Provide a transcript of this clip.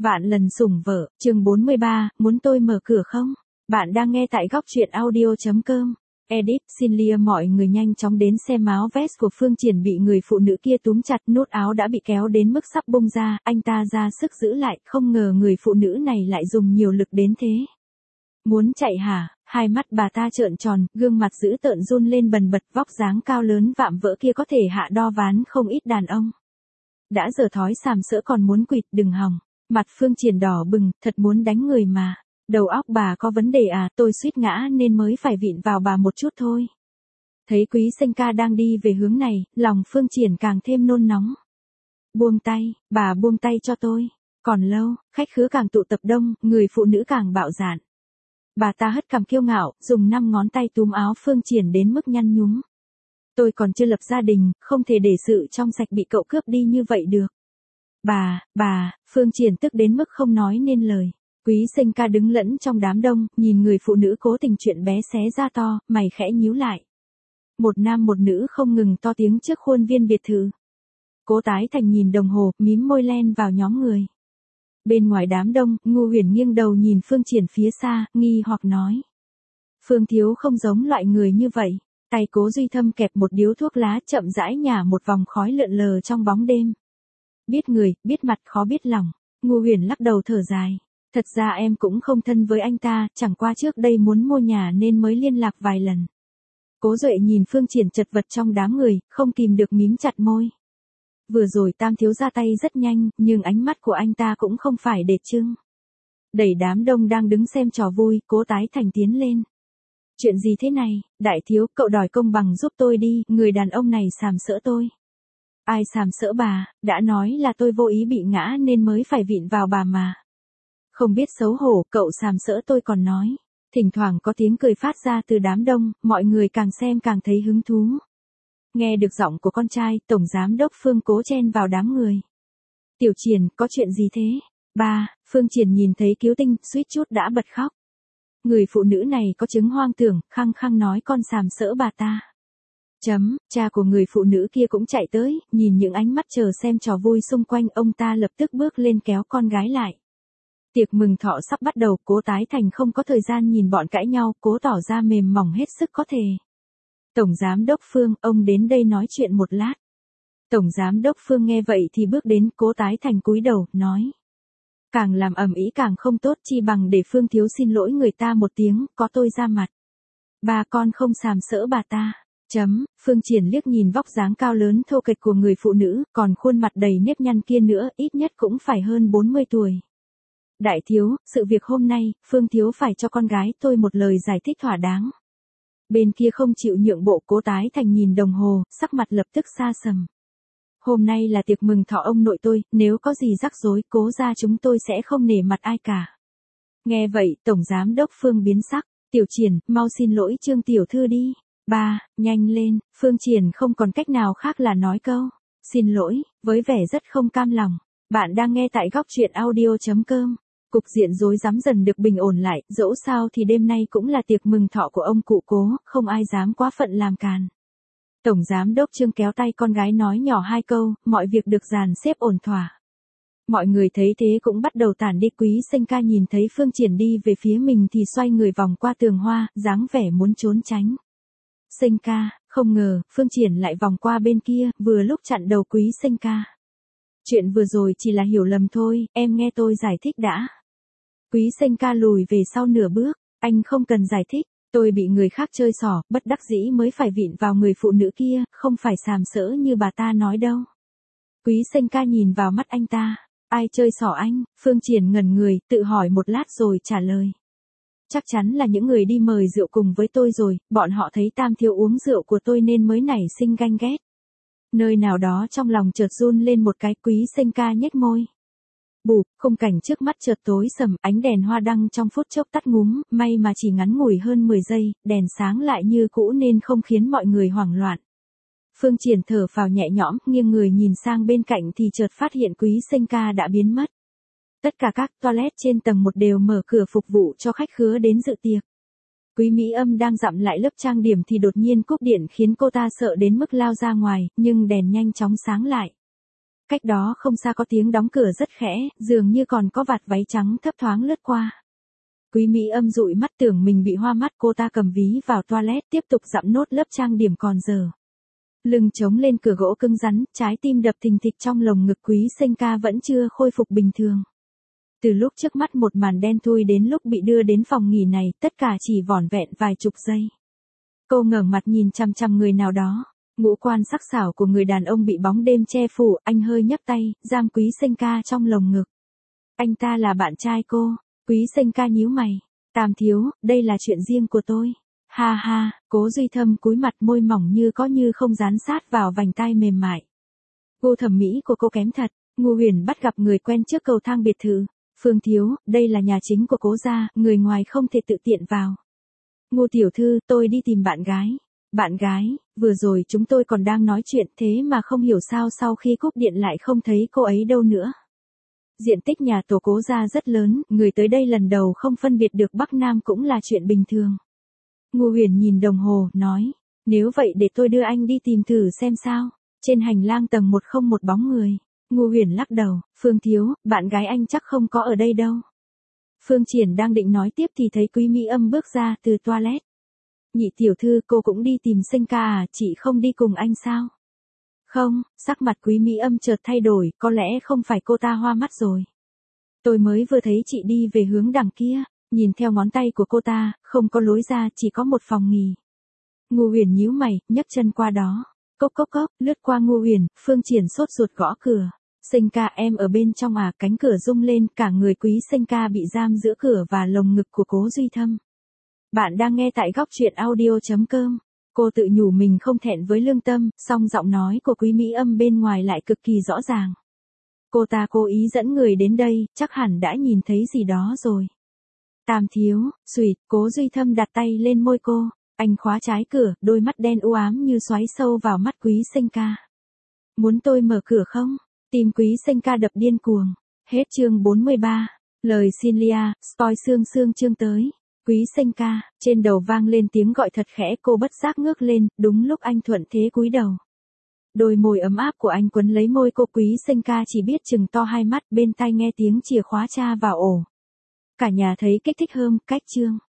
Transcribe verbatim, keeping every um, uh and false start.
Vạn lần sủng vợ, chương bốn mươi ba, muốn tôi mở cửa không? Bạn đang nghe tại góc truyện audio chấm com. Edit, xin lia mọi người nhanh chóng đến xem áo vest của Phương Triển bị người phụ nữ kia túm chặt, nút áo đã bị kéo đến mức sắp bung ra, anh ta ra sức giữ lại, không ngờ người phụ nữ này lại dùng nhiều lực đến thế. Muốn chạy hả? Hai mắt bà ta trợn tròn, gương mặt dữ tợn run lên bần bật, vóc dáng cao lớn vạm vỡ kia có thể hạ đo ván không ít đàn ông. Đã giờ thói sàm sỡ còn muốn quỵt, đừng hòng. Mặt Phương Triển đỏ bừng, thật muốn đánh người mà. Đầu óc bà có vấn đề à, tôi suýt ngã nên mới phải vịn vào bà một chút thôi. Thấy Quý Sinh ca đang đi về hướng này, lòng Phương Triển càng thêm nôn nóng. Buông tay, bà buông tay cho tôi. Còn lâu, khách khứa càng tụ tập đông, người phụ nữ càng bạo dạn. Bà ta hất cằm kiêu ngạo, dùng năm ngón tay túm áo Phương Triển đến mức nhăn nhúm. Tôi còn chưa lập gia đình, không thể để sự trong sạch bị cậu cướp đi như vậy được. Bà, bà, Phương Triển tức đến mức không nói nên lời. Quý Sinh ca đứng lẫn trong đám đông, nhìn người phụ nữ cố tình chuyện bé xé ra to, mày khẽ nhíu lại. Một nam một nữ không ngừng to tiếng trước khuôn viên biệt thự. Cố Tái Thành nhìn đồng hồ, mím môi len vào nhóm người. Bên ngoài đám đông, Ngu Huyền nghiêng đầu nhìn Phương Triển phía xa, nghi hoặc nói. Phương thiếu không giống loại người như vậy. Tay Cố Duy Thâm kẹp một điếu thuốc lá chậm rãi nhả một vòng khói lượn lờ trong bóng đêm. Biết người, biết mặt khó biết lòng. Ngu Huyền lắc đầu thở dài. Thật ra em cũng không thân với anh ta, chẳng qua trước đây muốn mua nhà nên mới liên lạc vài lần. Cố Duệ nhìn Phương Triển chật vật trong đám người, không kìm được mím chặt môi. Vừa rồi Tam thiếu ra tay rất nhanh, nhưng ánh mắt của anh ta cũng không phải để trưng. Đẩy đám đông đang đứng xem trò vui, Cố Tái Thành tiến lên. Chuyện gì thế này, đại thiếu, cậu đòi công bằng giúp tôi đi, người đàn ông này sàm sỡ tôi. Ai sàm sỡ bà, đã nói là tôi vô ý bị ngã nên mới phải vịn vào bà mà. Không biết xấu hổ, cậu sàm sỡ tôi còn nói. Thỉnh thoảng có tiếng cười phát ra từ đám đông, mọi người càng xem càng thấy hứng thú. Nghe được giọng của con trai, Tổng Giám đốc Phương cố chen vào đám người. Tiểu Triển, có chuyện gì thế? Ba, Phương Triển nhìn thấy Kiếu Tinh, suýt chút đã bật khóc. Người phụ nữ này có chứng hoang tưởng, khăng khăng nói con sàm sỡ bà ta. Chấm, cha của người phụ nữ kia cũng chạy tới, nhìn những ánh mắt chờ xem trò vui xung quanh, ông ta lập tức bước lên kéo con gái lại. Tiệc mừng thọ sắp bắt đầu, Cố Tái Thành không có thời gian nhìn bọn cãi nhau, cố tỏ ra mềm mỏng hết sức có thể. Tổng Giám đốc Phương, ông đến đây nói chuyện một lát. Tổng Giám đốc Phương nghe vậy thì bước đến, Cố Tái Thành cúi đầu, nói. Càng làm ầm ĩ càng không tốt, chi bằng để Phương thiếu xin lỗi người ta một tiếng, có tôi ra mặt. Ba con không sàm sỡ bà ta. Chấm, Phương Triển liếc nhìn vóc dáng cao lớn thô kệch của người phụ nữ, còn khuôn mặt đầy nếp nhăn kia nữa, ít nhất cũng phải hơn bốn mươi tuổi. Đại thiếu, sự việc hôm nay, Phương thiếu phải cho con gái tôi một lời giải thích thỏa đáng. Bên kia không chịu nhượng bộ, Cố Tái Thành nhìn đồng hồ, sắc mặt lập tức xa sầm. Hôm nay là tiệc mừng thọ ông nội tôi, nếu có gì rắc rối, Cố gia chúng tôi sẽ không nể mặt ai cả. Nghe vậy, Tổng Giám đốc Phương biến sắc. Tiểu Triển, mau xin lỗi Trương tiểu thư đi. Ba, nhanh lên. Phương Triển không còn cách nào khác là nói câu xin lỗi, với vẻ rất không cam lòng. Bạn đang nghe tại góc truyện audio chấm com. Cục diện rối rắm dần được bình ổn lại, dẫu sao thì đêm nay cũng là tiệc mừng thọ của ông cụ Cố, không ai dám quá phận làm càn. Tổng Giám đốc Trương kéo tay con gái nói nhỏ hai câu, mọi việc được dàn xếp ổn thỏa. Mọi người thấy thế cũng bắt đầu tản đi. Quý Sinh ca nhìn thấy Phương Triển đi về phía mình thì xoay người vòng qua tường hoa, dáng vẻ muốn trốn tránh. Sinh ca, không ngờ, Phương Triển lại vòng qua bên kia, vừa lúc chặn đầu Quý Sinh ca. Chuyện vừa rồi chỉ là hiểu lầm thôi, em nghe tôi giải thích đã. Quý Sinh ca lùi về sau nửa bước, anh không cần giải thích, tôi bị người khác chơi xỏ, bất đắc dĩ mới phải vịn vào người phụ nữ kia, không phải sàm sỡ như bà ta nói đâu. Quý Sinh ca nhìn vào mắt anh ta, ai chơi xỏ anh? Phương Triển ngẩn người, tự hỏi một lát rồi trả lời. Chắc chắn là những người đi mời rượu cùng với tôi rồi, bọn họ thấy Tam thiếu uống rượu của tôi nên mới nảy sinh ganh ghét. Nơi nào đó trong lòng chợt run lên một cái. Quý Sinh ca nhếch môi. Bụp, khung cảnh trước mắt chợt tối sầm, ánh đèn hoa đăng trong phút chốc tắt ngúm, may mà chỉ ngắn ngủi hơn mười giây, đèn sáng lại như cũ nên không khiến mọi người hoảng loạn. Phương Triển thở phào nhẹ nhõm, nghiêng người nhìn sang bên cạnh thì chợt phát hiện Quý Sinh ca đã biến mất. Tất cả các toilet trên tầng một đều mở cửa phục vụ cho khách khứa đến dự tiệc. Quý Mỹ Âm đang dặm lại lớp trang điểm thì đột nhiên cúp điện khiến cô ta sợ đến mức lao ra ngoài, nhưng đèn nhanh chóng sáng lại. Cách đó không xa có tiếng đóng cửa rất khẽ, dường như còn có vạt váy trắng thấp thoáng lướt qua. Quý Mỹ Âm dụi mắt tưởng mình bị hoa mắt, cô ta cầm ví vào toilet tiếp tục dặm nốt lớp trang điểm còn dở. Lưng chống lên cửa gỗ cứng rắn, trái tim đập thình thịch trong lồng ngực. Quý Sinh Ca vẫn chưa khôi phục bình thường. Từ lúc trước mắt một màn đen thui đến lúc bị đưa đến phòng nghỉ này, tất cả chỉ vỏn vẹn vài chục giây. Cô ngẩng mặt nhìn chằm chằm người nào đó. Ngũ quan sắc sảo của người đàn ông bị bóng đêm che phủ, anh hơi nhấc tay, giam Quý Sinh Ca trong lồng ngực. Anh ta là bạn trai cô. Quý Sinh Ca nhíu mày. Tam thiếu, đây là chuyện riêng của tôi. Ha ha, Cố Duy Thâm cúi mặt, môi mỏng như có như không dán sát vào vành tai mềm mại. Gu thẩm mỹ của cô kém thật. Ngô Huyền bắt gặp người quen trước cầu thang biệt thự. Phương thiếu, đây là nhà chính của Cố gia, người ngoài không thể tự tiện vào. Ngô tiểu thư, tôi đi tìm bạn gái. Bạn gái, vừa rồi chúng tôi còn đang nói chuyện, thế mà không hiểu sao sau khi cúp điện lại không thấy cô ấy đâu nữa. Diện tích nhà tổ Cố gia rất lớn, người tới đây lần đầu không phân biệt được Bắc Nam cũng là chuyện bình thường. Ngô Huyền nhìn đồng hồ, nói, nếu vậy để tôi đưa anh đi tìm thử xem sao. Trên hành lang tầng một không một bóng người. Ngô Huyền lắc đầu, Phương thiếu, bạn gái anh chắc không có ở đây đâu. Phương Triển đang định nói tiếp thì thấy Quý Mỹ Âm bước ra từ toilet. Nhị tiểu thư, cô cũng đi tìm Sinh Ca à, chị không đi cùng anh sao? Không, sắc mặt Quý Mỹ Âm chợt thay đổi, có lẽ không phải cô ta hoa mắt rồi. Tôi mới vừa thấy chị đi về hướng đằng kia, nhìn theo ngón tay của cô ta, không có lối ra, chỉ có một phòng nghỉ. Ngô Huyền nhíu mày, nhấc chân qua đó. Cốc cốc cốc, lướt qua Ngô Huyền, Phương Triển sốt ruột gõ cửa. Sinh Ca, em ở bên trong à? Cánh cửa rung lên, cả người Quý Sinh Ca bị giam giữa cửa và lồng ngực của Cố Duy Thâm. Bạn đang nghe tại góc truyện audio chấm com. Cô tự nhủ mình không thẹn với lương tâm, song giọng nói của Quý Mỹ Âm bên ngoài lại cực kỳ rõ ràng. Cô ta cố ý dẫn người đến đây, chắc hẳn đã nhìn thấy gì đó rồi. Tam thiếu, xuỵt, Cố Duy Thâm đặt tay lên môi cô. Anh khóa trái cửa, đôi mắt đen u ám như xoáy sâu vào mắt Quý Sinh Ca. Muốn tôi mở cửa không? Tim Quý Sinh Ca đập điên cuồng. Hết chương bốn mươi ba. Lời xin lia, spoil xương xương chương tới. Quý Sinh Ca, trên đầu vang lên tiếng gọi thật khẽ, cô bất giác ngước lên, đúng lúc anh thuận thế cúi đầu. Đôi môi ấm áp của anh quấn lấy môi cô. Quý Sinh Ca chỉ biết chừng to hai mắt, bên tai nghe tiếng chìa khóa tra vào ổ. Cả nhà thấy kích thích hơn, cách chương.